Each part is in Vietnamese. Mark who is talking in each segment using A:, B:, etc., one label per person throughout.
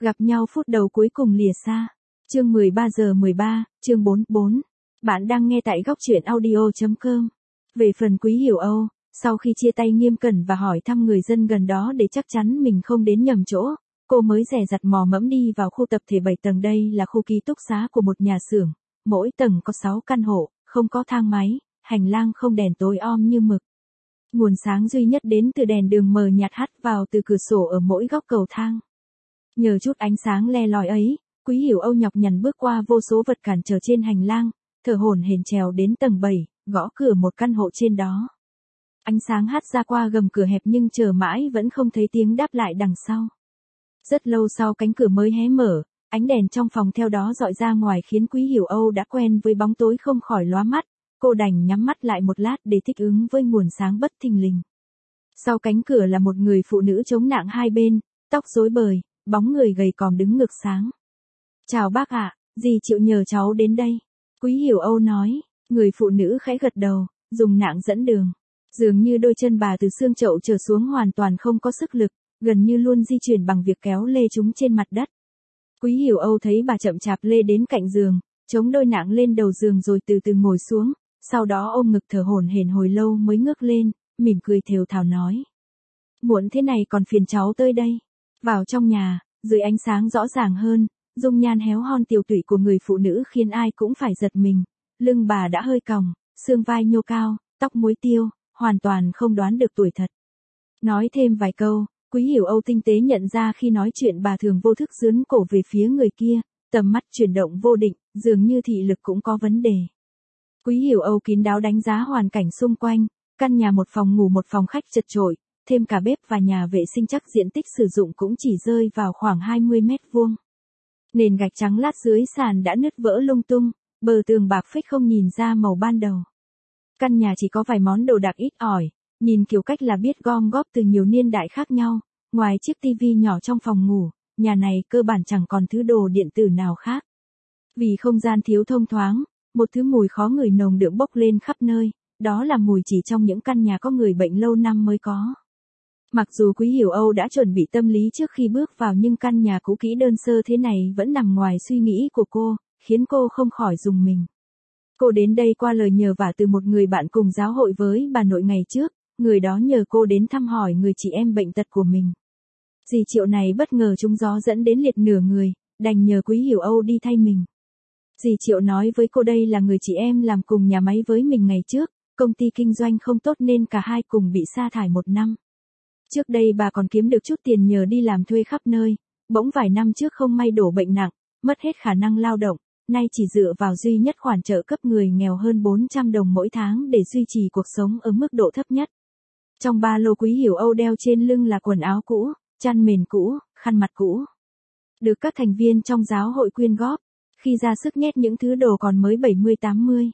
A: Gặp nhau phút đầu cuối cùng lìa xa. Chương 13:13, chương 44. Bạn đang nghe tại góc truyện audio.com. Về phần Quý Hiểu Âu, sau khi chia tay Nghiêm Cẩn và hỏi thăm người dân gần đó để chắc chắn mình không đến nhầm chỗ, cô mới dè dặt mò mẫm đi vào khu tập thể 7 tầng. Đây là khu ký túc xá của một nhà xưởng, mỗi tầng có 6 căn hộ, không có thang máy, hành lang không đèn, tối om như mực. Nguồn sáng duy nhất đến từ đèn đường mờ nhạt hắt vào từ cửa sổ ở mỗi góc cầu thang. Nhờ chút ánh sáng le lói ấy, Quý Hiểu Âu nhọc nhằn bước qua vô số vật cản trở trên hành lang, thở hổn hển trèo đến tầng 7, gõ cửa một căn hộ trên đó. Ánh sáng hắt ra qua gầm cửa hẹp nhưng chờ mãi vẫn không thấy tiếng đáp lại đằng sau. Rất lâu sau cánh cửa mới hé mở, ánh đèn trong phòng theo đó dọi ra ngoài khiến Quý Hiểu Âu đã quen với bóng tối không khỏi lóa mắt, cô đành nhắm mắt lại một lát để thích ứng với nguồn sáng bất thình lình. Sau cánh cửa là một người phụ nữ chống nạng hai bên, tóc rối bời, bóng người gầy còm đứng ngược sáng. "Chào bác ạ, dì chịu nhờ cháu đến đây." Quý Hiểu Âu nói. Người phụ nữ khẽ gật đầu, dùng nạng dẫn đường. Dường như đôi chân bà từ xương chậu trở xuống hoàn toàn không có sức lực, gần như luôn di chuyển bằng việc kéo lê chúng trên mặt đất. Quý Hiểu Âu thấy bà chậm chạp lê đến cạnh giường, chống đôi nạng lên đầu giường rồi từ từ ngồi xuống, sau đó ôm ngực thở hổn hển hồi lâu mới ngước lên, mỉm cười thều thào nói: "Muộn thế này còn phiền cháu tới đây." Vào trong nhà, dưới ánh sáng rõ ràng hơn, dung nhan héo hon tiều tụy của người phụ nữ khiến ai cũng phải giật mình. Lưng bà đã hơi còng, xương vai nhô cao, tóc muối tiêu, hoàn toàn không đoán được tuổi thật. Nói thêm vài câu, Quý Hiểu Âu tinh tế nhận ra khi nói chuyện bà thường vô thức dướn cổ về phía người kia, tầm mắt chuyển động vô định, dường như thị lực cũng có vấn đề. Quý Hiểu Âu kín đáo đánh giá hoàn cảnh xung quanh, căn nhà một phòng ngủ một phòng khách chật chội, thêm cả bếp và nhà vệ sinh chắc diện tích sử dụng cũng chỉ rơi vào khoảng 20 mét vuông. Nền gạch trắng lát dưới sàn đã nứt vỡ lung tung, bờ tường bạc phích không nhìn ra màu ban đầu. Căn nhà chỉ có vài món đồ đạc ít ỏi, nhìn kiểu cách là biết gom góp từ nhiều niên đại khác nhau, ngoài chiếc tivi nhỏ trong phòng ngủ, nhà này cơ bản chẳng còn thứ đồ điện tử nào khác. Vì không gian thiếu thông thoáng, một thứ mùi khó ngửi nồng đượm bốc lên khắp nơi, đó là mùi chỉ trong những căn nhà có người bệnh lâu năm mới có. Mặc dù Quý Hiểu Âu đã chuẩn bị tâm lý trước khi bước vào nhưng căn nhà cũ kỹ đơn sơ thế này vẫn nằm ngoài suy nghĩ của cô, khiến cô không khỏi rùng mình. Cô đến đây qua lời nhờ vả từ một người bạn cùng giáo hội với bà nội ngày trước, người đó nhờ cô đến thăm hỏi người chị em bệnh tật của mình. Dì Triệu này bất ngờ trúng gió dẫn đến liệt nửa người, đành nhờ Quý Hiểu Âu đi thay mình. Dì Triệu nói với cô đây là người chị em làm cùng nhà máy với mình ngày trước, công ty kinh doanh không tốt nên cả hai cùng bị sa thải 1 năm. Trước đây bà còn kiếm được chút tiền nhờ đi làm thuê khắp nơi, bỗng vài năm trước không may đổ bệnh nặng, mất hết khả năng lao động, nay chỉ dựa vào duy nhất khoản trợ cấp người nghèo hơn 400 đồng mỗi tháng để duy trì cuộc sống ở mức độ thấp nhất. Trong ba lô Quý Hiểu Âu đeo trên lưng là quần áo cũ, chăn mền cũ, khăn mặt cũ. Được các thành viên trong giáo hội quyên góp, khi ra sức nhét những thứ đồ còn mới 70-80.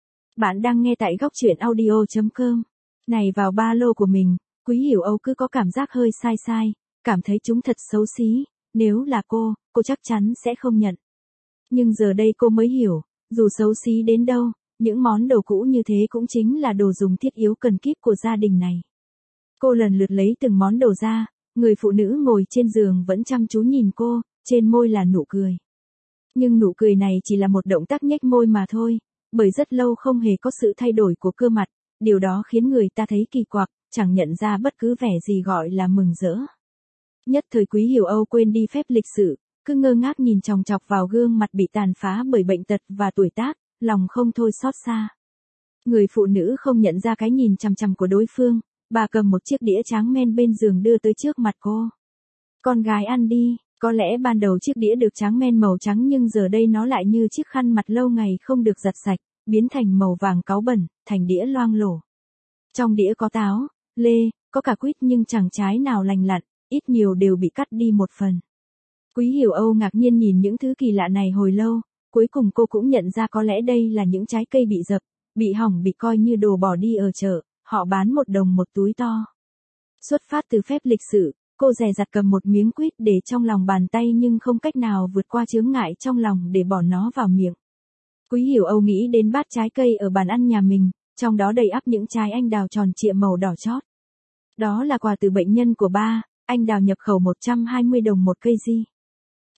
A: Bạn đang nghe tại góc truyện audio.com. Này vào ba lô của mình, Quý Hiểu Âu cứ có cảm giác hơi sai sai, cảm thấy chúng thật xấu xí, nếu là cô chắc chắn sẽ không nhận. Nhưng giờ đây cô mới hiểu, dù xấu xí đến đâu, những món đồ cũ như thế cũng chính là đồ dùng thiết yếu cần kíp của gia đình này. Cô lần lượt lấy từng món đồ ra, người phụ nữ ngồi trên giường vẫn chăm chú nhìn cô, trên môi là nụ cười. Nhưng nụ cười này chỉ là một động tác nhếch môi mà thôi, bởi rất lâu không hề có sự thay đổi của cơ mặt, điều đó khiến người ta thấy kỳ quặc, chẳng nhận ra bất cứ vẻ gì gọi là mừng rỡ. Nhất thời Quý Hiểu Âu quên đi phép lịch sự, cứ ngơ ngác nhìn chòng chọc vào gương mặt bị tàn phá bởi bệnh tật và tuổi tác, lòng không thôi xót xa. Người phụ nữ không nhận ra cái nhìn chằm chằm của đối phương, bà cầm một chiếc đĩa tráng men bên giường đưa tới trước mặt cô. "Con gái ăn đi." Có lẽ ban đầu chiếc đĩa được tráng men màu trắng nhưng giờ đây nó lại như chiếc khăn mặt lâu ngày không được giặt sạch, biến thành màu vàng cáu bẩn, thành đĩa loang lổ. Trong đĩa có táo, lê, có cả quýt nhưng chẳng trái nào lành lặn, ít nhiều đều bị cắt đi một phần. Quý Hiểu Âu ngạc nhiên nhìn những thứ kỳ lạ này hồi lâu, cuối cùng cô cũng nhận ra có lẽ đây là những trái cây bị dập, bị hỏng, bị coi như đồ bỏ đi ở chợ, họ bán 1 đồng một túi to. Xuất phát từ phép lịch sự, cô dè dặt cầm một miếng quýt để trong lòng bàn tay nhưng không cách nào vượt qua chướng ngại trong lòng để bỏ nó vào miệng. Quý Hiểu Âu nghĩ đến bát trái cây ở bàn ăn nhà mình, trong đó đầy ắp những trái anh đào tròn trịa màu đỏ chót. Đó là quà từ bệnh nhân của ba, anh đào nhập khẩu 120 đồng một cây di.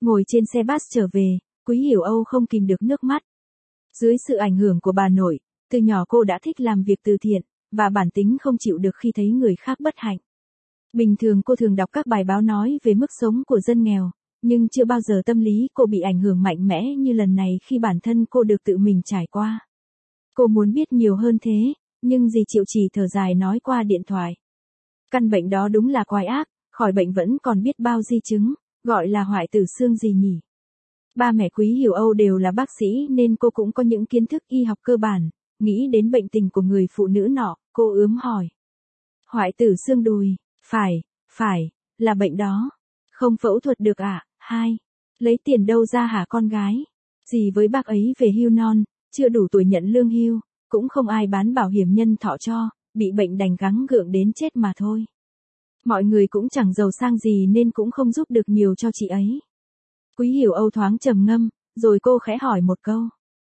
A: Ngồi trên xe bus trở về, Quý Hiểu Âu không kìm được nước mắt. Dưới sự ảnh hưởng của bà nội, từ nhỏ cô đã thích làm việc từ thiện, và bản tính không chịu được khi thấy người khác bất hạnh. Bình thường cô thường đọc các bài báo nói về mức sống của dân nghèo, nhưng chưa bao giờ tâm lý cô bị ảnh hưởng mạnh mẽ như lần này khi bản thân cô được tự mình trải qua. Cô muốn biết nhiều hơn thế, nhưng dì Triệu chỉ thở dài nói qua điện thoại. Căn bệnh đó đúng là quái ác, khỏi bệnh vẫn còn biết bao di chứng, gọi là hoại tử xương gì nhỉ. Ba mẹ Quý Hiểu Âu đều là bác sĩ nên cô cũng có những kiến thức y học cơ bản, nghĩ đến bệnh tình của người phụ nữ nọ, cô ướm hỏi. Hoại tử xương đùi, phải, là bệnh đó. Không phẫu thuật được à? 2. Lấy tiền đâu ra hả con gái? Gì với bác ấy về hưu non, chưa đủ tuổi nhận lương hưu, cũng không ai bán bảo hiểm nhân thọ cho, bị bệnh đành gắng gượng đến chết mà thôi. Mọi người cũng chẳng giàu sang gì nên cũng không giúp được nhiều cho chị ấy. Quý Hiểu Âu thoáng trầm ngâm, rồi cô khẽ hỏi một câu.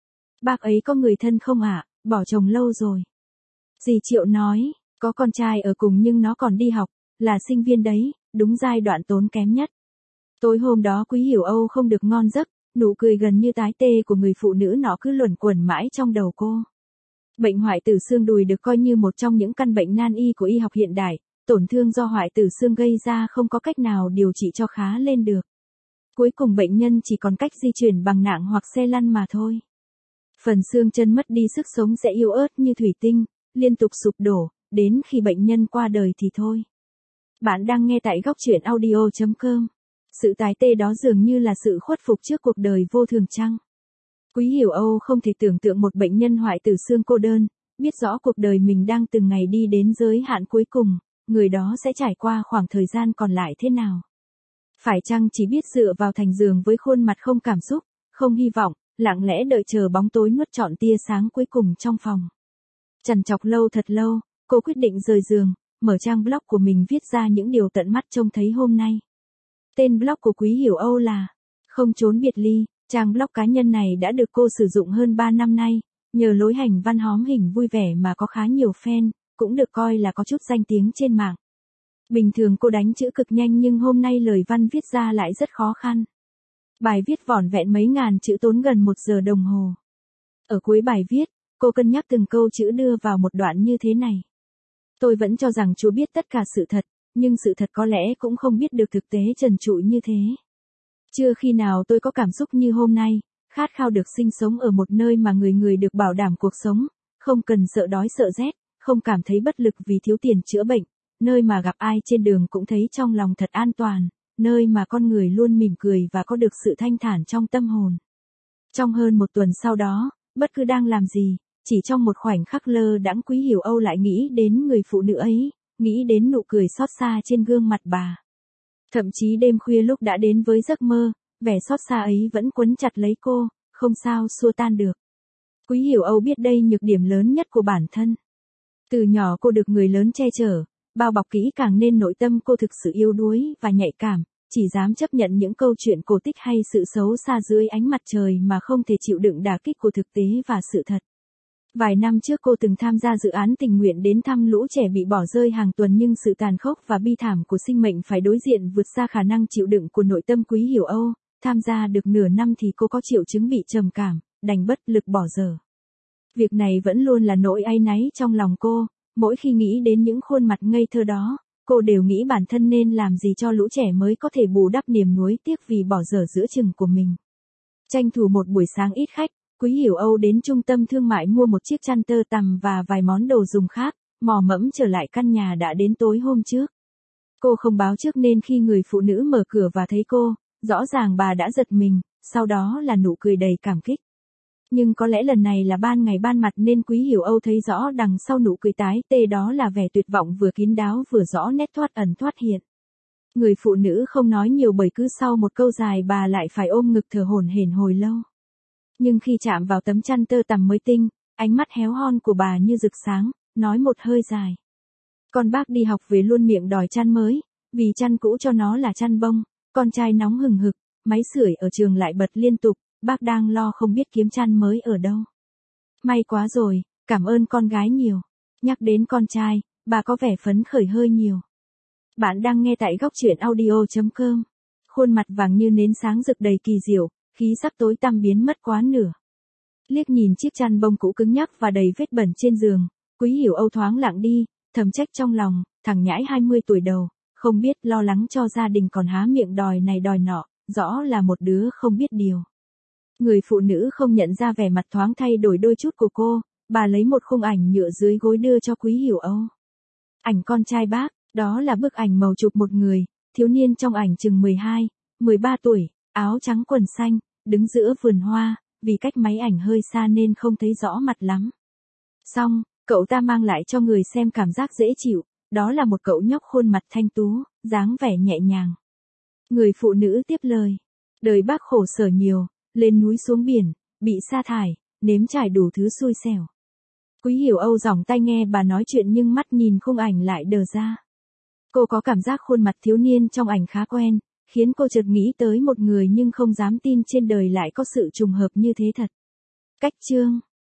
A: Bác ấy có người thân không ạ? Bỏ chồng lâu rồi. Dì Triệu nói, có con trai ở cùng nhưng nó còn đi học, là sinh viên đấy, đúng giai đoạn tốn kém nhất. Tối hôm đó Quý Hiểu Âu không được ngon giấc, nụ cười gần như tái tê của người phụ nữ nọ cứ luẩn quẩn mãi trong đầu cô. Bệnh hoại tử xương đùi được coi như một trong những căn bệnh nan y của y học hiện đại, tổn thương do hoại tử xương gây ra không có cách nào điều trị cho khá lên được. Cuối cùng bệnh nhân chỉ còn cách di chuyển bằng nạng hoặc xe lăn mà thôi. Phần xương chân mất đi sức sống sẽ yếu ớt như thủy tinh, liên tục sụp đổ, đến khi bệnh nhân qua đời thì thôi. Bạn đang nghe tại góc truyện audio.com. Sự tái tê đó dường như là sự khuất phục trước cuộc đời vô thường chăng? Quý Hiểu Âu không thể tưởng tượng một bệnh nhân hoại tử xương cô đơn, biết rõ cuộc đời mình đang từng ngày đi đến giới hạn cuối cùng, người đó sẽ trải qua khoảng thời gian còn lại thế nào? Phải chăng chỉ biết dựa vào thành giường với khuôn mặt không cảm xúc, không hy vọng, lặng lẽ đợi chờ bóng tối nuốt trọn tia sáng cuối cùng trong phòng? Trằn trọc lâu thật lâu, cô quyết định rời giường, mở trang blog của mình viết ra những điều tận mắt trông thấy hôm nay. Tên blog của Quý Hiểu Âu là Không Trốn Biệt Ly. Trang blog cá nhân này đã được cô sử dụng hơn 3 năm nay, nhờ lối hành văn hóm hình vui vẻ mà có khá nhiều fan, cũng được coi là có chút danh tiếng trên mạng. Bình thường cô đánh chữ cực nhanh nhưng hôm nay lời văn viết ra lại rất khó khăn. Bài viết vỏn vẹn mấy ngàn chữ tốn gần 1 giờ đồng hồ. Ở cuối bài viết, cô cân nhắc từng câu chữ đưa vào một đoạn như thế này. Tôi vẫn cho rằng Chúa biết tất cả sự thật, nhưng sự thật có lẽ cũng không biết được thực tế trần trụi như thế. Chưa khi nào tôi có cảm xúc như hôm nay, khát khao được sinh sống ở một nơi mà người người được bảo đảm cuộc sống, không cần sợ đói sợ rét, không cảm thấy bất lực vì thiếu tiền chữa bệnh, nơi mà gặp ai trên đường cũng thấy trong lòng thật an toàn, nơi mà con người luôn mỉm cười và có được sự thanh thản trong tâm hồn. Trong hơn 1 tuần sau đó, bất cứ đang làm gì, chỉ trong một khoảnh khắc lơ đãng Quý Hiểu Âu lại nghĩ đến người phụ nữ ấy, nghĩ đến nụ cười xót xa trên gương mặt bà. Thậm chí đêm khuya lúc đã đến với giấc mơ, vẻ xót xa ấy vẫn quấn chặt lấy cô, không sao xua tan được. Quý Hiểu Âu biết đây nhược điểm lớn nhất của bản thân. Từ nhỏ cô được người lớn che chở, bao bọc kỹ càng nên nội tâm cô thực sự yếu đuối và nhạy cảm, chỉ dám chấp nhận những câu chuyện cổ tích hay sự xấu xa dưới ánh mặt trời mà không thể chịu đựng đả kích của thực tế và sự thật. Vài năm trước cô từng tham gia dự án tình nguyện đến thăm lũ trẻ bị bỏ rơi hàng tuần nhưng sự tàn khốc và bi thảm của sinh mệnh phải đối diện vượt xa khả năng chịu đựng của nội tâm Quý Hiểu Âu. Tham gia được nửa năm thì cô có triệu chứng bị trầm cảm, đành bất lực bỏ dở. Việc này vẫn luôn là nỗi áy náy trong lòng cô, mỗi khi nghĩ đến những khuôn mặt ngây thơ đó, cô đều nghĩ bản thân nên làm gì cho lũ trẻ mới có thể bù đắp niềm nuối tiếc vì bỏ dở giữa chừng của mình. Tranh thủ một buổi sáng ít khách, Quý Hiểu Âu đến trung tâm thương mại mua một chiếc chăn tơ tằm và vài món đồ dùng khác, mò mẫm trở lại căn nhà đã đến tối hôm trước. Cô không báo trước nên khi người phụ nữ mở cửa và thấy cô, rõ ràng bà đã giật mình, sau đó là nụ cười đầy cảm kích. Nhưng có lẽ lần này là ban ngày ban mặt nên Quý Hiểu Âu thấy rõ đằng sau nụ cười tái tê đó là vẻ tuyệt vọng vừa kín đáo vừa rõ nét thoát ẩn thoát hiện. Người phụ nữ không nói nhiều bởi cứ sau một câu dài bà lại phải ôm ngực thở hổn hển hồi lâu. Nhưng khi chạm vào tấm chăn tơ tằm mới tinh, ánh mắt héo hon của bà như rực sáng, nói một hơi dài. Con bác đi học về luôn miệng đòi chăn mới, vì chăn cũ cho nó là chăn bông, con trai nóng hừng hực, máy sưởi ở trường lại bật liên tục, bác đang lo không biết kiếm chăn mới ở đâu. May quá rồi, cảm ơn con gái nhiều. Nhắc đến con trai, bà có vẻ phấn khởi hơi nhiều. Bạn đang nghe tại góc truyện audio.com. Khuôn mặt vàng như nến sáng rực đầy kỳ diệu, khí sắc tối tăm biến mất quá nửa. Liếc nhìn chiếc chăn bông cũ cứng nhắc và đầy vết bẩn trên giường, Quý Hiểu Âu thoáng lặng đi, thầm trách trong lòng, thằng nhãi 20 tuổi đầu, không biết lo lắng cho gia đình còn há miệng đòi này đòi nọ, rõ là một đứa không biết điều. Người phụ nữ không nhận ra vẻ mặt thoáng thay đổi đôi chút của cô, bà lấy một khung ảnh nhựa dưới gối đưa cho Quý Hiểu Âu. Ảnh con trai bác, đó là bức ảnh màu chụp một người, thiếu niên trong ảnh chừng 12, 13 tuổi, áo trắng quần xanh, đứng giữa vườn hoa, vì cách máy ảnh hơi xa nên không thấy rõ mặt lắm. Xong, cậu ta mang lại cho người xem cảm giác dễ chịu, đó là một cậu nhóc khuôn mặt thanh tú, dáng vẻ nhẹ nhàng. Người phụ nữ tiếp lời, đời bác khổ sở nhiều, lên núi xuống biển, bị sa thải, nếm trải đủ thứ xui xẻo. Quý Hiểu Âu giỏng tai nghe bà nói chuyện nhưng mắt nhìn khung ảnh lại đờ ra. Cô có cảm giác khuôn mặt thiếu niên trong ảnh khá quen, khiến cô chợt nghĩ tới một người nhưng không dám tin trên đời lại có sự trùng hợp như thế thật. Cách chương